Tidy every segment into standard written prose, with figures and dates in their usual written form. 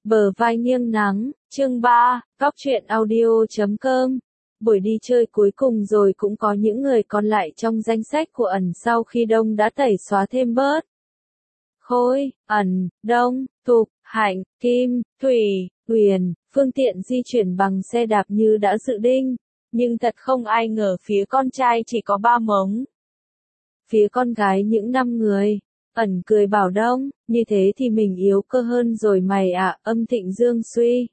Bờ vai nghiêng nắng, chương 3, góc truyện audio.com. Buổi đi chơi cuối cùng rồi cũng có những người còn lại trong danh sách của ẩn sau khi Đông đã tẩy xóa thêm bớt. Khôi, Ẩn, Đông, Thục, Hạnh, Kim, Thủy, Huyền, phương tiện di chuyển bằng xe đạp như đã dự định, nhưng thật không ai ngờ phía con trai chỉ có 3 mống. Phía con gái những 5 người. Ẩn cười bảo Đông, như thế thì mình yếu cơ hơn rồi mày ạ, âm Thịnh Dương suy.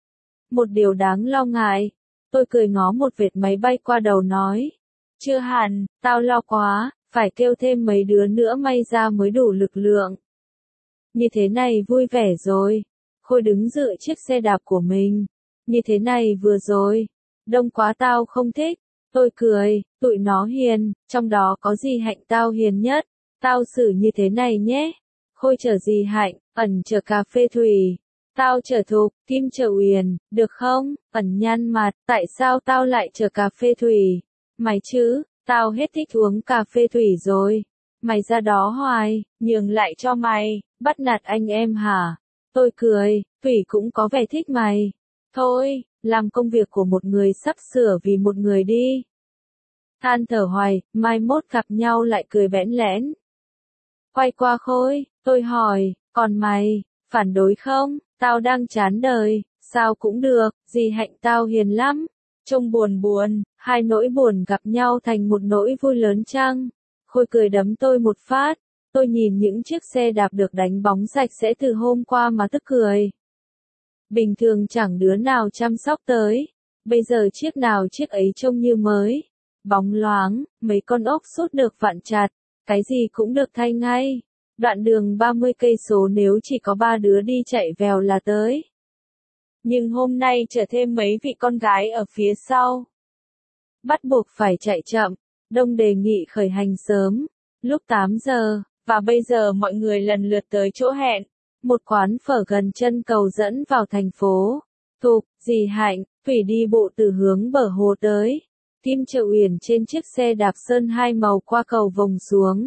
Một điều đáng lo ngại. Tôi cười ngó một vệt máy bay qua đầu nói. Chưa hẳn, tao lo quá, phải kêu thêm mấy đứa nữa may ra mới đủ lực lượng. Như thế này vui vẻ rồi. Khôi đứng dựa chiếc xe đạp của mình. Như thế này vừa rồi. Đông quá tao không thích. Tôi cười, tụi nó hiền, trong đó có gì Hạnh tao hiền nhất. Tao xử như thế này nhé. Khôi chở gì Hạnh, Ẩn chở cà phê Thủy. Tao chở Thục, Kim chở Uyển, được không? Ẩn nhăn mặt, tại sao tao lại chở cà phê Thủy? Mày chứ, tao hết thích uống cà phê Thủy rồi. Mày ra đó hoài, nhường lại cho mày, bắt nạt anh em hả? Tôi cười, Thủy cũng có vẻ thích mày. Thôi, làm công việc của một người sắp sửa vì một người đi. Than thở hoài, mai mốt gặp nhau lại cười bẽn lẽn. Quay qua Khôi, tôi hỏi, còn mày, phản đối không? Tao đang chán đời, sao cũng được, dì Hạnh tao hiền lắm. Trông buồn buồn, hai nỗi buồn gặp nhau thành một nỗi vui lớn chăng? Khôi cười đấm tôi một phát, tôi nhìn những chiếc xe đạp được đánh bóng sạch sẽ từ hôm qua mà tức cười. Bình thường chẳng đứa nào chăm sóc tới, bây giờ chiếc nào chiếc ấy trông như mới. Bóng loáng, mấy con ốc sút được vặn chặt, cái gì cũng được thay ngay. Đoạn đường 30 cây số nếu chỉ có 3 đứa đi chạy vèo là tới. Nhưng hôm nay chở thêm mấy vị con gái ở phía sau. Bắt buộc phải chạy chậm, Đông đề nghị khởi hành sớm, lúc 8 giờ, và bây giờ mọi người lần lượt tới chỗ hẹn, một quán phở gần chân cầu dẫn vào thành phố. Thục, dì Hạnh, Thủy đi bộ từ hướng bờ hồ tới. Kim chở Uyển trên chiếc xe đạp sơn 2 màu qua cầu vòng xuống.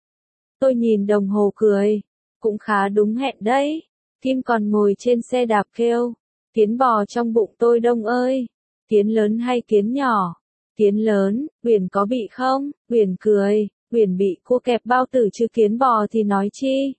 Tôi nhìn đồng hồ cười, cũng khá đúng hẹn đấy. Kim còn ngồi trên xe đạp kêu, kiến bò trong bụng tôi Đông ơi, kiến lớn hay kiến nhỏ? Kiến lớn, Uyển có bị không? Uyển cười, Uyển bị cua kẹp bao tử chứ kiến bò thì nói chi.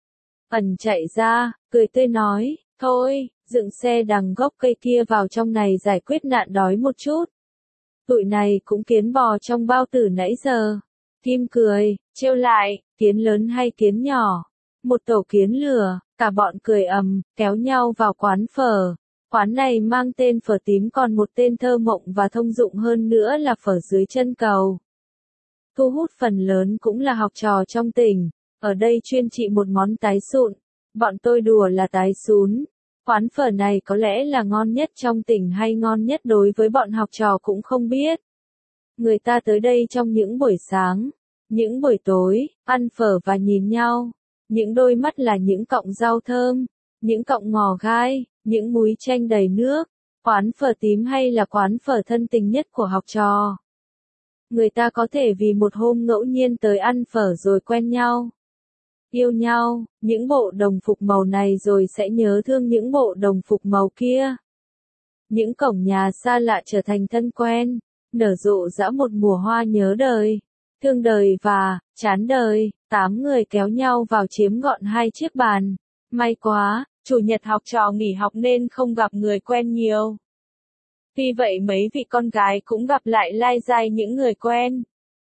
Ẩn chạy ra, cười tươi nói, thôi, dựng xe đằng gốc cây kia vào trong này giải quyết nạn đói một chút. Tụi này cũng kiến bò trong bao tử nãy giờ. Kim cười, trêu lại, kiến lớn hay kiến nhỏ? Một tổ kiến lửa, cả bọn cười kéo nhau vào quán phở. Quán này mang tên phở tím còn một tên thơ mộng và thông dụng hơn nữa là phở dưới chân cầu. Thu hút phần lớn cũng là học trò trong tỉnh, ở đây chuyên trị một món tái sụn. Bọn tôi đùa là tái sún. Quán phở này có lẽ là ngon nhất trong tỉnh hay ngon nhất đối với bọn học trò cũng không biết. Người ta tới đây trong những buổi sáng, những buổi tối, ăn phở và nhìn nhau. Những đôi mắt là những cọng rau thơm, những cọng ngò gai, những múi chanh đầy nước. Quán phở tím hay là quán phở thân tình nhất của học trò. Người ta có thể vì một hôm ngẫu nhiên tới ăn phở rồi quen nhau. Yêu nhau, những bộ đồng phục màu này rồi sẽ nhớ thương những bộ đồng phục màu kia. Những cổng nhà xa lạ trở thành thân quen, nở rộ rã một mùa hoa nhớ đời, thương đời và chán đời. 8 người kéo nhau vào chiếm gọn 2 chiếc bàn. May quá, chủ nhật học trò nghỉ học nên không gặp người quen nhiều. Tuy vậy mấy vị con gái cũng gặp lại lai dai những người quen.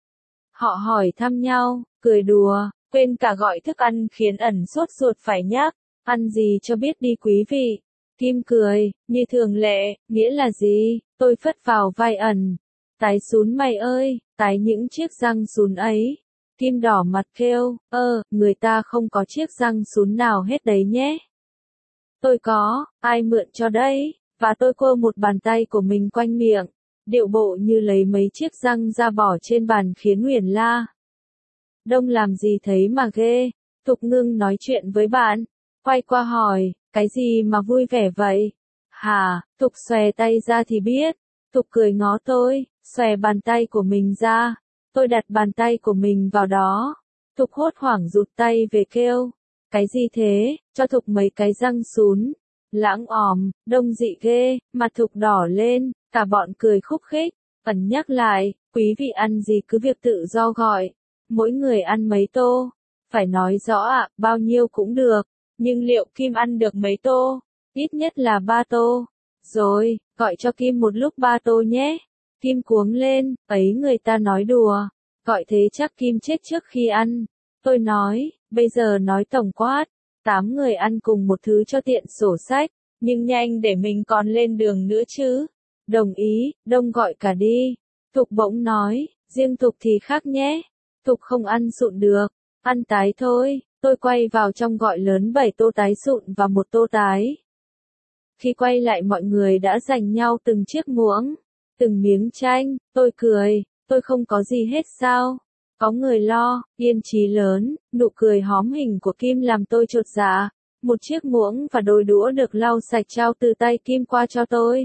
Họ hỏi thăm nhau, cười đùa, quên cả gọi thức ăn khiến Ẩn sốt ruột phải nhắc, ăn gì cho biết đi quý vị. Kim cười, như thường lệ, nghĩa là gì? Tôi phất vào vai Ẩn. Tái sún mày ơi, tái những chiếc răng sún ấy. Kim đỏ mặt kêu, người ta không có chiếc răng sún nào hết đấy nhé. Tôi có, ai mượn cho đấy? Và tôi quơ một bàn tay của mình quanh miệng, điệu bộ như lấy mấy chiếc răng ra bỏ trên bàn khiến Uyển la. Đông làm gì thấy mà ghê? Thục ngưng nói chuyện với bạn, quay qua hỏi, cái gì mà vui vẻ vậy? Hả? Thục xòe tay ra thì biết. Thục cười ngó tôi, xòe bàn tay của mình ra. Tôi đặt bàn tay của mình vào đó. Thục hốt hoảng rụt tay về kêu. Cái gì thế? Cho Thục mấy cái răng sún. Lãng òm, Đông dị ghê, mặt Thục đỏ lên, cả bọn cười khúc khích. Ẩn nhắc lại, quý vị ăn gì cứ việc tự do gọi. Mỗi người ăn mấy tô? Phải nói rõ ạ, bao nhiêu cũng được. Nhưng liệu Kim ăn được mấy tô? Ít nhất là 3 tô. Rồi, gọi cho Kim một lúc 3 tô nhé. Kim cuống lên, ấy người ta nói đùa. Gọi thế chắc Kim chết trước khi ăn. Tôi nói, bây giờ nói tổng quát. 8 người ăn cùng một thứ cho tiện sổ sách. Nhưng nhanh để mình còn lên đường nữa chứ. Đồng ý, Đông gọi cả đi. Thục bỗng nói, riêng Thục thì khác nhé. Thục không ăn sụn được, ăn tái thôi. Tôi quay vào trong gọi lớn 7 tô tái sụn và 1 tô tái. Khi quay lại mọi người đã giành nhau từng chiếc muỗng, từng miếng chanh. Tôi cười, tôi không có gì hết sao? Có người lo, yên chí lớn, nụ cười hóm hình của Kim làm tôi chột dạ. Một chiếc muỗng và đôi đũa được lau sạch trao từ tay Kim qua cho tôi.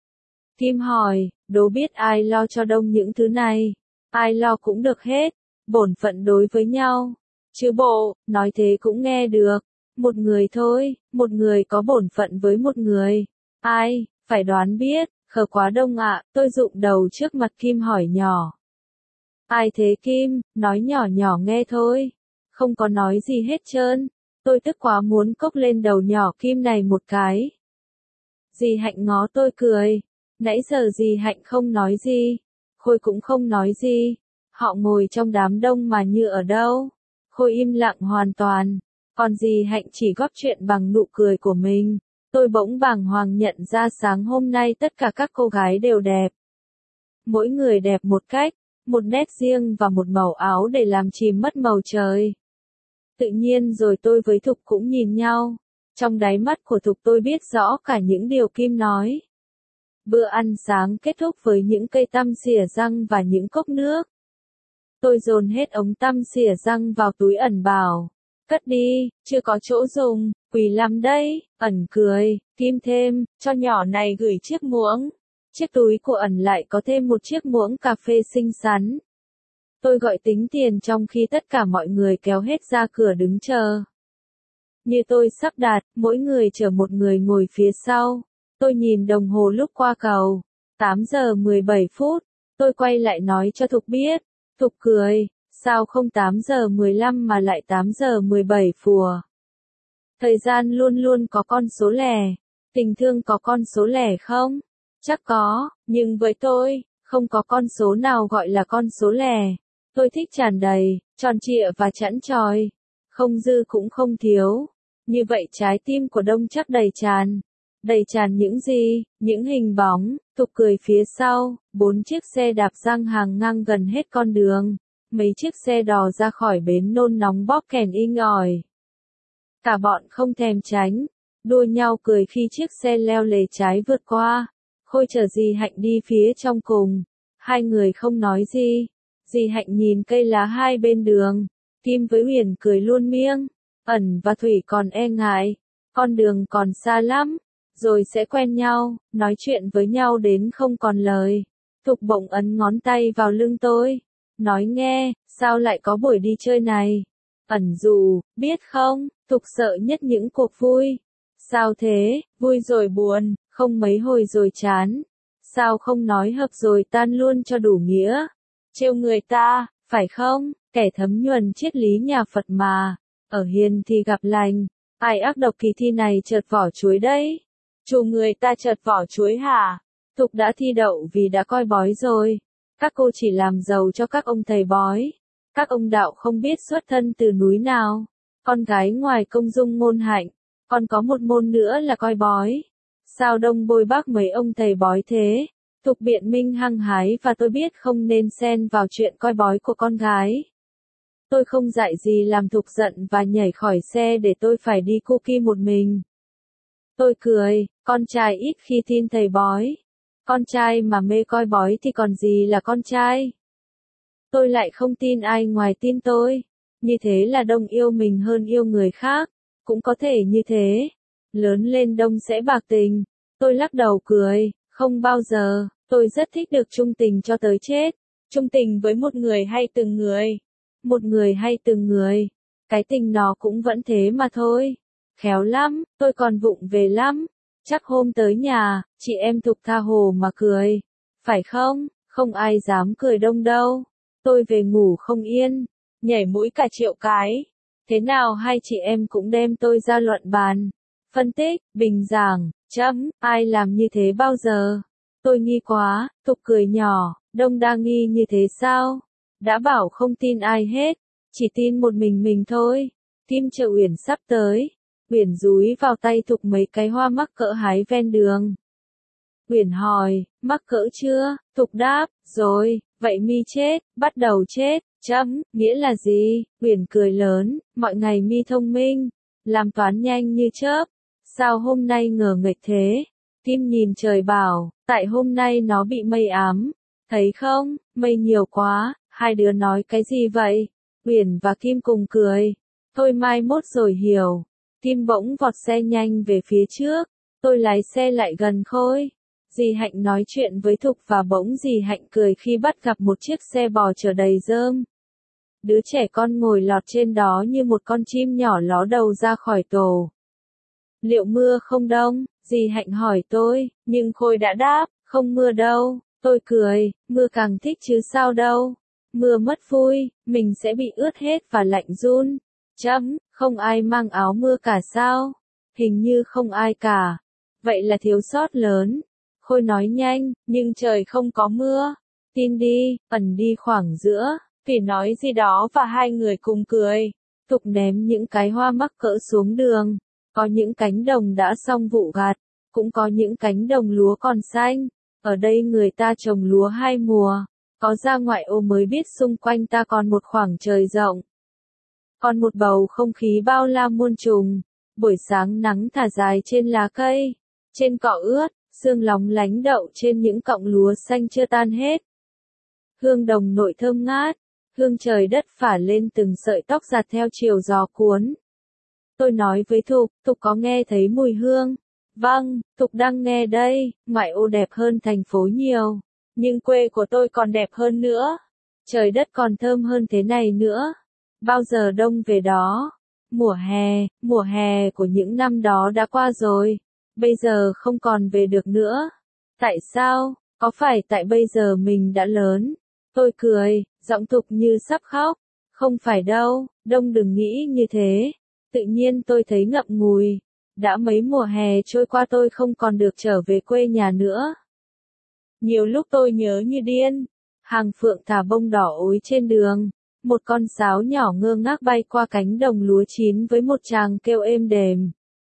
Kim hỏi, đố biết ai lo cho Đông những thứ này? Ai lo cũng được hết, bổn phận đối với nhau. Chứ bộ, nói thế cũng nghe được. Một người thôi, một người có bổn phận với một người. Ai, phải đoán biết, khờ quá Đông ạ. Tôi rụng đầu trước mặt Kim hỏi nhỏ. Ai thế Kim, nói nhỏ nhỏ nghe thôi. Không có nói gì hết trơn. Tôi tức quá muốn cốc lên đầu nhỏ Kim này một cái. Dì Hạnh ngó tôi cười. Nãy giờ dì Hạnh không nói gì. Khôi cũng không nói gì. Họ ngồi trong đám đông mà như ở đâu. Khôi im lặng hoàn toàn. Còn dì Hạnh chỉ góp chuyện bằng nụ cười của mình. Tôi bỗng bàng hoàng nhận ra sáng hôm nay tất cả các cô gái đều đẹp. Mỗi người đẹp một cách, một nét riêng và một màu áo để làm chìm mất màu trời. Tự nhiên rồi tôi với Thục cũng nhìn nhau. Trong đáy mắt của Thục tôi biết rõ cả những điều Kim nói. Bữa ăn sáng kết thúc với những cây tăm xỉa răng và những cốc nước. Tôi dồn hết ống tăm xỉa răng vào túi ẩn bảo. Cất đi, chưa có chỗ dùng, quý lắm đây. Ẩn cười, Kim thêm, cho nhỏ này gửi chiếc muỗng. Chiếc túi của ẩn lại có thêm một chiếc muỗng cà phê xinh xắn. Tôi gọi tính tiền trong khi tất cả mọi người kéo hết ra cửa đứng chờ. Như tôi sắp đặt, mỗi người chở một người ngồi phía sau. Tôi nhìn đồng hồ lúc qua cầu. 8 giờ 17 phút. Tôi quay lại nói cho Thục biết. Thục cười. Sao không 8 giờ 15 mà lại 8 giờ 17 phùa? Thời gian luôn luôn có con số lẻ. Tình thương có con số lẻ không? Chắc có, nhưng với tôi, không có con số nào gọi là con số lẻ. Tôi thích tràn đầy, tròn trịa và chẵn chòi. Không dư cũng không thiếu. Như vậy trái tim của Đông chắc đầy tràn. Đầy tràn những gì? Những hình bóng. Thục cười phía sau. 4 chiếc xe đạp giang hàng ngang gần hết con đường. Mấy chiếc xe đò ra khỏi bến nôn nóng bóp kèn inh ỏi. Cả bọn không thèm tránh. Đua nhau cười khi chiếc xe leo lề trái vượt qua. Khôi chở dì Hạnh đi phía trong cùng. Hai người không nói gì. Dì Hạnh nhìn cây lá hai bên đường. Kim với Huyền cười luôn miêng. Ẩn và Thủy còn e ngại. Con đường còn xa lắm. Rồi sẽ quen nhau, nói chuyện với nhau đến không còn lời. Thục bỗng ấn ngón tay vào lưng tôi. Nói nghe, sao lại có buổi đi chơi này? Ẩn dù, biết không, Thục sợ nhất những cuộc vui. Sao thế, vui rồi buồn, không mấy hồi rồi chán. Sao không nói hợp rồi tan luôn cho đủ nghĩa? Trêu người ta, phải không? Kẻ thấm nhuần triết lý nhà Phật mà. Ở hiền thì gặp lành. Ai ác độc kỳ thi này chợt vỏ chuối đấy. Chủ người ta chợt vỏ chuối hả? Thục đã thi đậu vì đã coi bói rồi. Các cô chỉ làm giàu cho các ông thầy bói. Các ông đạo không biết xuất thân từ núi nào. Con gái ngoài công dung ngôn hạnh, còn có một môn nữa là coi bói. Sao Đông bôi bác mấy ông thầy bói thế? Thục biện minh hăng hái và tôi biết không nên xen vào chuyện coi bói của con gái. Tôi không dạy gì làm Thục giận và nhảy khỏi xe để tôi phải đi cookie một mình. Tôi cười, con trai ít khi tin thầy bói. Con trai mà mê coi bói thì còn gì là con trai. Tôi lại không tin ai ngoài tin tôi. Như thế là Đông yêu mình hơn yêu người khác. Cũng có thể như thế. Lớn lên Đông sẽ bạc tình. Tôi lắc đầu cười, không bao giờ. Tôi rất thích được chung tình cho tới chết. Chung tình với một người hay từng người. Một người hay từng người. Cái tình nó cũng vẫn thế mà thôi. khéo lắm, tôi còn vụng về lắm. Chắc hôm tới nhà, chị em Thục tha hồ mà cười. Phải không? Không ai dám cười Đông đâu. Tôi về ngủ không yên, nhảy mũi cả triệu cái. Thế nào hai chị em cũng đem tôi ra luận bàn. Phân tích, bình giảng, ai làm như thế bao giờ? Tôi nghi quá, Thục cười nhỏ, Đông đang nghi như thế sao? Đã bảo không tin ai hết, chỉ tin một mình thôi. Kim Trợ Uyển sắp tới. Uyển dúi vào tay Thục mấy cái hoa mắc cỡ hái ven đường. Uyển hỏi, mắc cỡ chưa? Thục đáp, rồi, vậy mi chết, bắt đầu chết, nghĩa là gì? Uyển cười lớn, mọi ngày mi thông minh, làm toán nhanh như chớp, sao hôm nay ngờ nghệch thế? Kim nhìn trời bảo, tại hôm nay nó bị mây ám, thấy không, mây nhiều quá, hai đứa nói cái gì vậy? Uyển và Kim cùng cười, thôi mai mốt rồi hiểu. Kim bỗng vọt xe nhanh về phía trước, tôi lái xe lại gần Khôi. Dì Hạnh nói chuyện với Thục và bỗng dì Hạnh cười khi bắt gặp một chiếc xe bò chở đầy rơm. Đứa trẻ con ngồi lọt trên đó như một con chim nhỏ ló đầu ra khỏi tổ. Liệu mưa không Đông? Dì Hạnh hỏi tôi, nhưng Khôi đã đáp, không mưa đâu. Tôi cười, mưa càng thích chứ sao đâu. Mưa mất vui, mình sẽ bị ướt hết và lạnh run. Không ai mang áo mưa cả sao? Hình như không ai cả. Vậy là thiếu sót lớn. Khôi nói nhanh, nhưng trời không có mưa. Tin đi, ẩn đi khoảng giữa. Phỉ nói gì đó và hai người cùng cười. Thục ném những cái hoa mắc cỡ xuống đường. Có những cánh đồng đã xong vụ gặt, cũng có những cánh đồng lúa còn xanh. Ở đây người ta trồng lúa hai mùa. Có ra ngoại ô mới biết xung quanh ta còn một khoảng trời rộng. Còn một bầu không khí bao la muôn trùng. Buổi sáng nắng thả dài trên lá cây, trên cỏ ướt, sương lóng lánh đậu trên những cọng lúa xanh chưa tan hết. Hương đồng nội thơm ngát, hương trời đất phả lên từng sợi tóc giạt theo chiều gió cuốn. Tôi nói với Thục, Thục có nghe thấy mùi hương? Vâng, Thục đang nghe đây, ngoại ô đẹp hơn thành phố nhiều. Nhưng quê của tôi còn đẹp hơn nữa. Trời đất còn thơm hơn thế này nữa. Bao giờ Đông về đó? Mùa hè của những năm đó đã qua rồi. Bây giờ không còn về được nữa. Tại sao? Có phải tại bây giờ mình đã lớn? Tôi cười, giọng Thục như sắp khóc. Không phải đâu, Đông đừng nghĩ như thế. Tự nhiên tôi thấy ngậm ngùi. Đã mấy mùa hè trôi qua tôi không còn được trở về quê nhà nữa. Nhiều lúc tôi nhớ như điên. Hàng phượng thả bông đỏ ối trên đường. Một con sáo nhỏ ngơ ngác bay qua cánh đồng lúa chín với một tràng kêu êm đềm.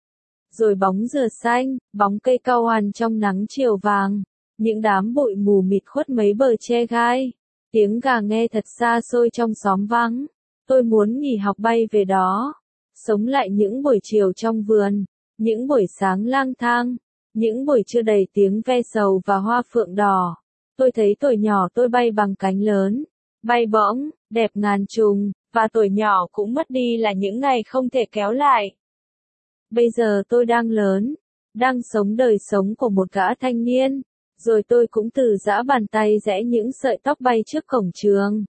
Rồi bóng dừa xanh, bóng cây cao hoàn trong nắng chiều vàng. Những đám bụi mù mịt khuất mấy bờ tre gai. Tiếng gà nghe thật xa xôi trong xóm vắng. Tôi muốn nghỉ học bay về đó. Sống lại những buổi chiều trong vườn. Những buổi sáng lang thang. Những buổi trưa đầy tiếng ve sầu và hoa phượng đỏ. Tôi thấy tuổi nhỏ tôi bay bằng cánh lớn. Bay bổng, đẹp ngàn trùng, và tuổi nhỏ cũng mất đi là những ngày không thể kéo lại. Bây giờ tôi đang lớn, đang sống đời sống của một gã thanh niên, rồi tôi cũng từ giã bàn tay rẽ những sợi tóc bay trước cổng trường.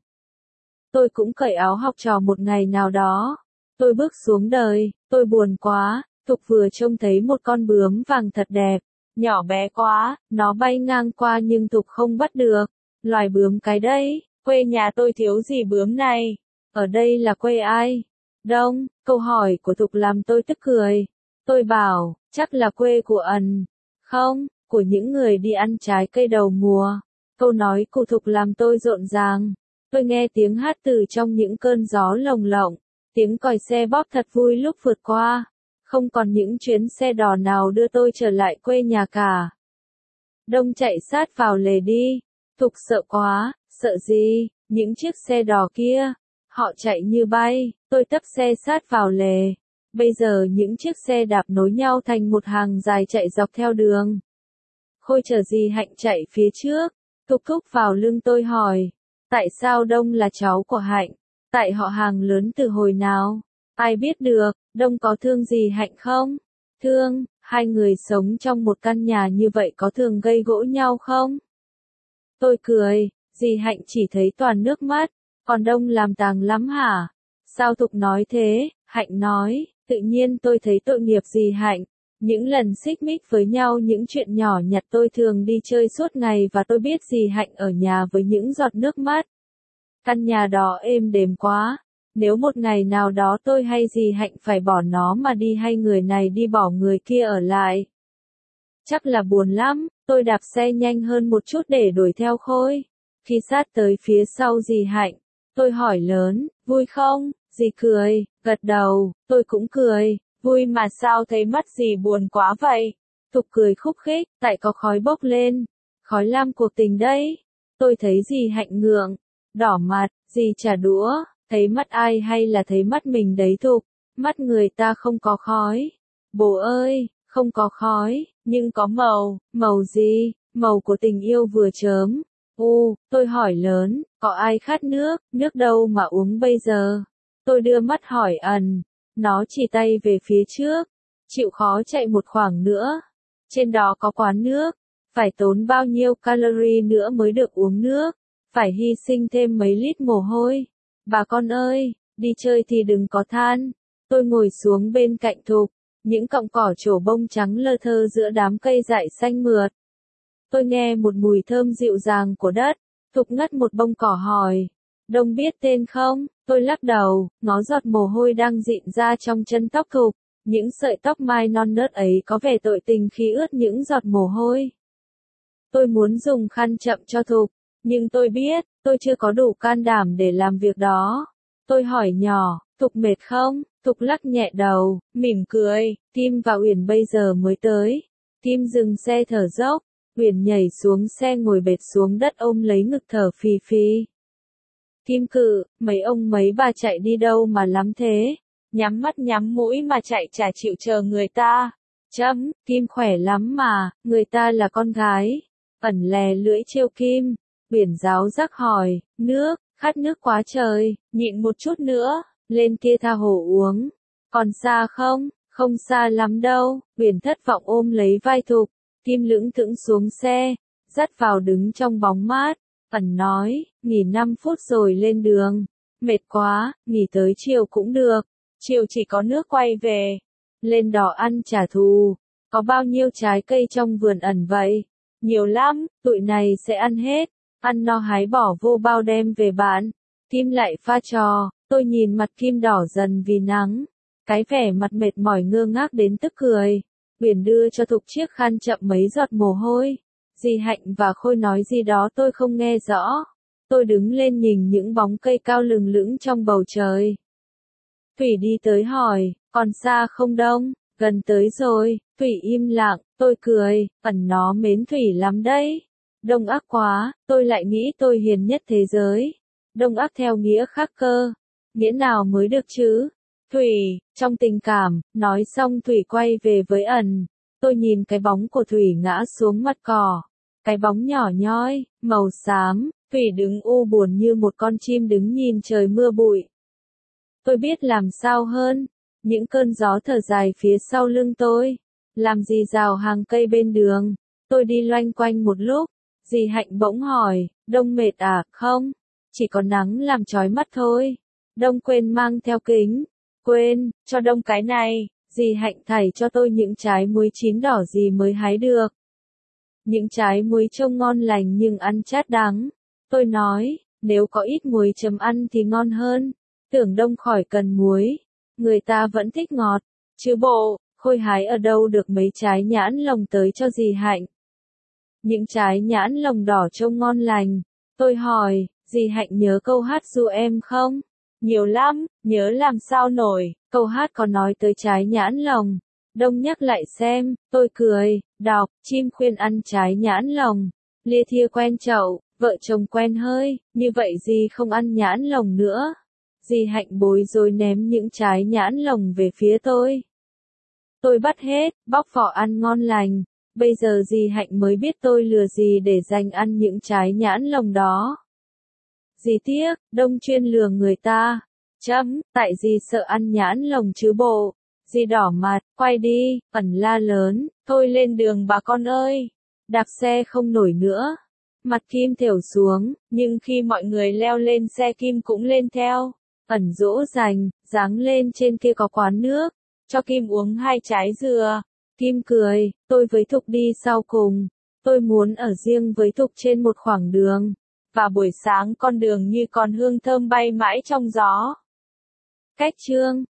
Tôi cũng cởi áo học trò một ngày nào đó. Tôi bước xuống đời, tôi buồn quá, Thục vừa trông thấy một con bướm vàng thật đẹp, nhỏ bé quá, nó bay ngang qua nhưng Thục không bắt được. Loài bướm cái đấy, quê nhà tôi thiếu gì bướm này. Ở đây là quê ai? Đông, câu hỏi của Thục làm tôi tức cười. Tôi bảo, chắc là quê của ẩn. Không, của những người đi ăn trái cây đầu mùa. Câu nói của Thục làm tôi rộn ràng. Tôi nghe tiếng hát từ trong những cơn gió lồng lộng. Tiếng còi xe bóp thật vui lúc vượt qua. Không còn những chuyến xe đò nào đưa tôi trở lại quê nhà cả. Đông chạy sát vào lề đi. Thục sợ quá, sợ gì, những chiếc xe đò kia. Họ chạy như bay, tôi tấp xe sát vào lề. Bây giờ những chiếc xe đạp nối nhau thành một hàng dài chạy dọc theo đường. Khôi chờ dì Hạnh chạy phía trước. Thục thúc vào lưng tôi hỏi. Tại sao Đông là cháu của Hạnh? Tại họ hàng lớn từ hồi nào? Ai biết được, Đông có thương dì Hạnh không? Thương, hai người sống trong một căn nhà như vậy có thường gây gỗ nhau không? Tôi cười, dì Hạnh chỉ thấy toàn nước mắt, còn Đông làm tàng lắm hả? Sao Thục nói thế? Hạnh nói, Tự nhiên tôi thấy tội nghiệp dì Hạnh. Những lần xích mích với nhau những chuyện nhỏ nhặt tôi thường đi chơi suốt ngày và tôi biết dì Hạnh ở nhà với những giọt nước mắt. Căn nhà đó êm đềm quá. Nếu một ngày nào đó tôi hay dì Hạnh phải bỏ nó mà đi hay người này đi bỏ người kia ở lại. Chắc là buồn lắm, tôi đạp xe nhanh hơn một chút để đuổi theo Khôi. Khi sát tới phía sau dì Hạnh, tôi hỏi lớn, vui không? Dì cười, gật đầu, tôi cũng cười, vui mà sao thấy mắt dì buồn quá vậy? Thục cười khúc khích, tại có khói bốc lên, khói lam cuộc tình đấy. Tôi thấy dì Hạnh ngượng, đỏ mặt, dì trả đũa, thấy mắt ai hay là thấy mắt mình đấy Thục, mắt người ta không có khói. Bố ơi, không có khói, nhưng có màu, màu gì? Màu của tình yêu vừa chớm. Tôi hỏi lớn, có ai khát nước, nước đâu mà uống bây giờ? Tôi đưa mắt hỏi ẩn, nó chỉ tay về phía trước, chịu khó chạy một khoảng nữa. Trên đó có quán nước, phải tốn bao nhiêu calorie nữa mới được uống nước, phải hy sinh thêm mấy lít mồ hôi. Bà con ơi, đi chơi thì đừng có than. Tôi ngồi xuống bên cạnh Thục, những cọng cỏ trổ bông trắng lơ thơ giữa đám cây dại xanh mượt. Tôi nghe một mùi thơm dịu dàng của đất. Thục ngắt một bông cỏ hỏi, Đông biết tên không? Tôi lắc đầu, ngó giọt mồ hôi đang dịn ra trong chân tóc Thục. Những sợi tóc mai non nớt ấy có vẻ tội tình khi ướt những giọt mồ hôi. Tôi muốn dùng khăn chậm cho Thục, nhưng tôi biết, tôi chưa có đủ can đảm để làm việc đó. Tôi hỏi nhỏ, Thục mệt không? Thục lắc nhẹ đầu, mỉm cười, Kim và Uyển bây giờ mới tới. Kim dừng xe thở dốc, Uyển nhảy xuống xe ngồi bệt xuống đất ôm lấy ngực thở phì phì. Kim cự, mấy ông mấy bà chạy đi đâu mà lắm thế? Nhắm mắt nhắm mũi mà chạy chả chịu chờ người ta. Kim khỏe lắm mà, người ta là con gái. Ẩn lè lưỡi trêu Kim. Uyển giáo giác hỏi, nước, khát nước quá trời, nhịn một chút nữa, lên kia tha hồ uống. Còn xa không? Không xa lắm đâu. Uyển thất vọng ôm lấy vai Thục. Kim lững thững xuống xe, dắt vào đứng trong bóng mát. Ẩn nói, nghỉ 5 phút rồi lên đường. Mệt quá, nghỉ tới chiều cũng được. Chiều chỉ có nước quay về. Lên đò ăn trả thù. Có bao nhiêu trái cây trong vườn Ẩn vậy? Nhiều lắm, tụi này sẽ ăn hết. Ăn no hái bỏ vô bao đem về bán. Kim lại pha trò, tôi nhìn mặt Kim đỏ dần vì nắng. Cái vẻ mặt mệt mỏi ngơ ngác đến tức cười. Uyển đưa cho Thục chiếc khăn chậm mấy giọt mồ hôi. Dì Hạnh và Khôi nói gì đó tôi không nghe rõ. Tôi đứng lên nhìn những bóng cây cao lừng lững trong bầu trời. Thủy đi tới hỏi, còn xa không Đông? Gần tới rồi. Thủy im lặng, tôi cười, Ẩn nó mến Thủy lắm đấy. Đông ác quá, tôi lại nghĩ tôi hiền nhất thế giới. Đông ác theo nghĩa khác cơ. Nghĩa nào mới được chứ? Thủy, trong tình cảm, nói xong Thủy quay về với Ẩn. Tôi nhìn cái bóng của Thủy ngã xuống mặt cỏ. Cái bóng nhỏ nhoi, màu xám, Thủy đứng u buồn như một con chim đứng nhìn trời mưa bụi. Tôi biết làm sao hơn. Những cơn gió thở dài phía sau lưng tôi. Làm gì rào hàng cây bên đường. Tôi đi loanh quanh một lúc. Dì Hạnh bỗng hỏi, Đông mệt à? Không, chỉ có nắng làm chói mắt thôi. Đông quên mang theo kính. Quên, cho Đông cái này. Dì Hạnh thảy cho tôi những trái muối chín đỏ gì mới hái được. Những trái muối trông ngon lành nhưng ăn chát đắng. Tôi nói, nếu có ít muối chấm ăn thì ngon hơn. Tưởng Đông khỏi cần muối. Người ta vẫn thích ngọt. Chứ bộ, Khôi hái ở đâu được mấy trái nhãn lồng tới cho dì Hạnh. Những trái nhãn lồng đỏ trông ngon lành. Tôi hỏi, dì Hạnh nhớ câu hát ru em không? Nhiều lắm, nhớ làm sao nổi. Câu hát có nói tới trái nhãn lồng. Đông nhắc lại xem, tôi cười, đọc, chim khuyên ăn trái nhãn lồng. Lia thia quen chậu, vợ chồng quen hơi, như vậy dì không ăn nhãn lồng nữa. Dì Hạnh bối rối ném những trái nhãn lồng về phía tôi. Tôi bắt hết, bóc vỏ ăn ngon lành. Bây giờ dì Hạnh mới biết tôi lừa dì để dành ăn những trái nhãn lồng đó. Dì tiếc, Đông chuyên lừa người ta. Tại dì sợ ăn nhãn lồng chứ bộ. Dì đỏ mặt, quay đi, Ẩn la lớn, thôi lên đường bà con ơi. Đạp xe không nổi nữa. Mặt Kim thểu xuống, nhưng khi mọi người leo lên xe Kim cũng lên theo. Ẩn dỗ dành, dáng lên trên kia có quán nước. cho Kim uống 2 trái dừa. Kim cười, tôi với Thục đi sau cùng. Tôi muốn ở riêng với Thục trên một khoảng đường. Và buổi sáng con đường như còn hương thơm bay mãi trong gió. Cách chương